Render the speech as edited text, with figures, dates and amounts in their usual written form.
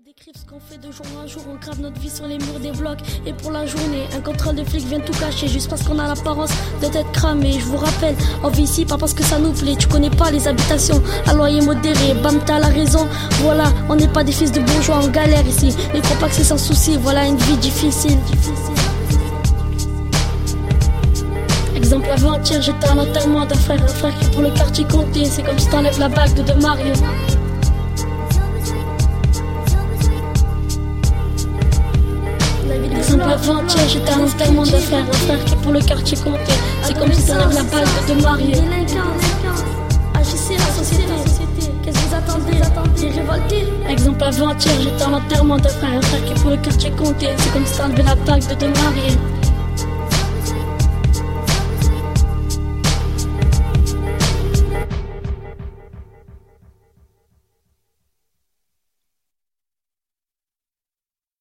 décrivent ce qu'on fait de jour en jour, on grave notre vie sur les murs des blocs. Et pour la journée, un contrôle de flic vient tout cacher, juste parce qu'on a l'apparence de tête cramée. Je vous rappelle, on vit ici pas parce que ça nous plaît. Tu connais pas les habitations, à loyer modéré, bam t'as la raison. Voilà, on n'est pas des fils de bourgeois, on galère ici. Mais crois pas que c'est sans souci, voilà une vie difficile. Exemple, avant-hier j'étais à l'enterrement d'un frère, un frère qui pour le quartier comptait. C'est comme si t'enlèves la bague de Mario. Exemple, avant-hier j'étais à l'enterrement d'un frère, un frère qui pour le quartier comptait. C'est comme si t'enlèves la bague de Mario. Agissez la société, qu'est-ce que vous attendez? T'es révolté? Exemple, avant-hier j'étais à l'enterrement d'un frère, un frère qui pour le quartier comptait. C'est comme si t'enlevais la bague de Mario.